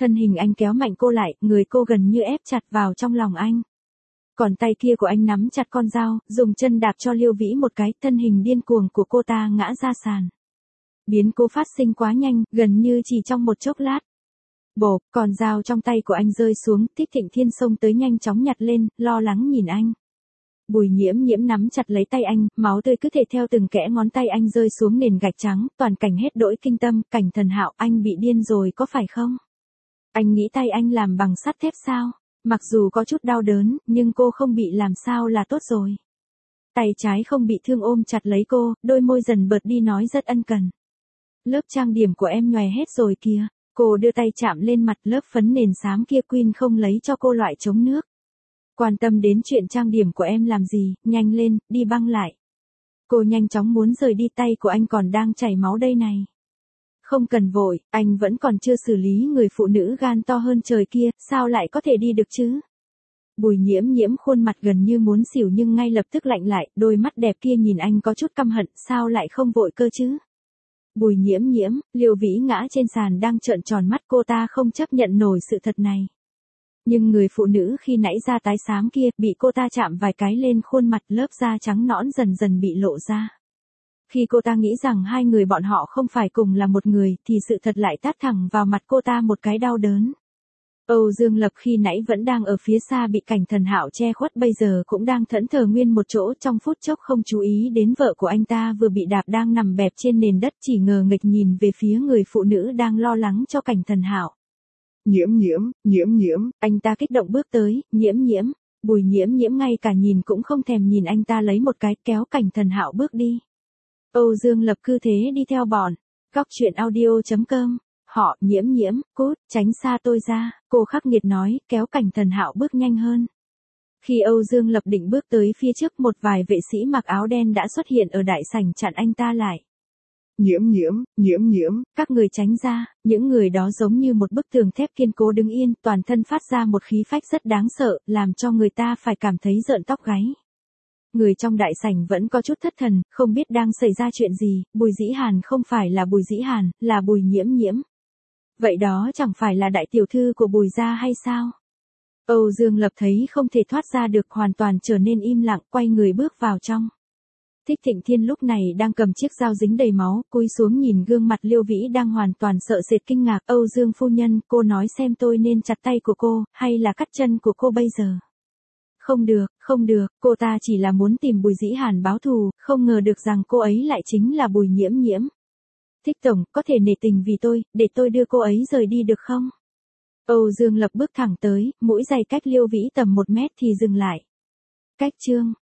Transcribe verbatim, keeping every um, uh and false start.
Thân hình anh kéo mạnh cô lại, người cô gần như ép chặt vào trong lòng anh. Còn tay kia của anh nắm chặt con dao, dùng chân đạp cho Liêu Vĩ một cái, thân hình điên cuồng của cô ta ngã ra sàn. Biến cố phát sinh quá nhanh, gần như chỉ trong một chốc lát. Bộp, còn dao trong tay của anh rơi xuống, Thích Thịnh Thiên xông tới nhanh chóng nhặt lên, lo lắng nhìn anh. Bùi Nhiễm Nhiễm nắm chặt lấy tay anh, máu tươi cứ thể theo từng kẽ ngón tay anh rơi xuống nền gạch trắng, toàn cảnh hết đỗi kinh tâm, Cảnh Thần Hạo, anh bị điên rồi có phải không? Anh nghĩ tay anh làm bằng sắt thép sao? Mặc dù có chút đau đớn, nhưng cô không bị làm sao là tốt rồi. Tay trái không bị thương ôm chặt lấy cô, đôi môi dần bật đi nói rất ân cần. Lớp trang điểm của em nhòe hết rồi kìa. Cô đưa tay chạm lên mặt, lớp phấn nền xám kia Queen không lấy cho cô loại chống nước. Quan tâm đến chuyện trang điểm của em làm gì, nhanh lên, đi băng lại. Cô nhanh chóng muốn rời đi, tay của anh còn đang chảy máu đây này. Không cần vội, anh vẫn còn chưa xử lý người phụ nữ gan to hơn trời kia, sao lại có thể đi được chứ? Bùi Nhiễm Nhiễm khuôn mặt gần như muốn xỉu nhưng ngay lập tức lạnh lại, đôi mắt đẹp kia nhìn anh có chút căm hận, sao lại không vội cơ chứ? Bùi Nhiễm Nhiễm, Liêu Vĩ ngã trên sàn đang trợn tròn mắt, cô ta không chấp nhận nổi sự thật này. Nhưng người phụ nữ khi nãy da tái xám kia, bị cô ta chạm vài cái lên khuôn mặt, lớp da trắng nõn dần dần bị lộ ra. Khi cô ta nghĩ rằng hai người bọn họ không phải cùng là một người, thì sự thật lại tát thẳng vào mặt cô ta một cái đau đớn. Âu Dương Lập khi nãy vẫn đang ở phía xa bị Cảnh Thần Hạo che khuất, bây giờ cũng đang thẫn thờ nguyên một chỗ, trong phút chốc không chú ý đến vợ của anh ta vừa bị đạp đang nằm bẹp trên nền đất, chỉ ngờ nghịch nhìn về phía người phụ nữ đang lo lắng cho Cảnh Thần Hạo. Nhiễm Nhiễm, Nhiễm Nhiễm, anh ta kích động bước tới, Nhiễm Nhiễm. Bùi Nhiễm Nhiễm ngay cả nhìn cũng không thèm nhìn anh ta lấy một cái, kéo Cảnh Thần Hạo bước đi. Âu Dương Lập cứ thế đi theo bọn. Góc truyện audio chấm com. Họ, Nhiễm Nhiễm, cút, tránh xa tôi ra, cô khắc nghiệt nói, kéo Cảnh Thần Hạo bước nhanh hơn. Khi Âu Dương Lập định bước tới phía trước, một vài vệ sĩ mặc áo đen đã xuất hiện ở đại sảnh chặn anh ta lại. Nhiễm Nhiễm, Nhiễm Nhiễm, các người tránh ra, những người đó giống như một bức tường thép kiên cố đứng yên, toàn thân phát ra một khí phách rất đáng sợ, làm cho người ta phải cảm thấy rợn tóc gáy. Người trong đại sảnh vẫn có chút thất thần, không biết đang xảy ra chuyện gì, Bùi Dĩ Hàn không phải là Bùi Dĩ Hàn, là Bùi Nhiễm Nhiễm. Vậy đó chẳng phải là đại tiểu thư của Bùi gia hay sao? Âu Dương Lập thấy không thể thoát ra được, hoàn toàn trở nên im lặng, quay người bước vào trong. Thích Thịnh Thiên lúc này đang cầm chiếc dao dính đầy máu, cúi xuống nhìn gương mặt Liêu Vĩ đang hoàn toàn sợ sệt kinh ngạc. Âu Dương phu nhân, cô nói xem tôi nên chặt tay của cô, hay là cắt chân của cô bây giờ? Không được, không được, cô ta chỉ là muốn tìm Bùi Dĩ Hàn báo thù, không ngờ được rằng cô ấy lại chính là Bùi Nhiễm Nhiễm. Thích tổng, có thể nể tình vì tôi, để tôi đưa cô ấy rời đi được không? Âu Dương Lập bước thẳng tới, mũi giày cách Liêu Vĩ tầm một mét thì dừng lại. Cách chương.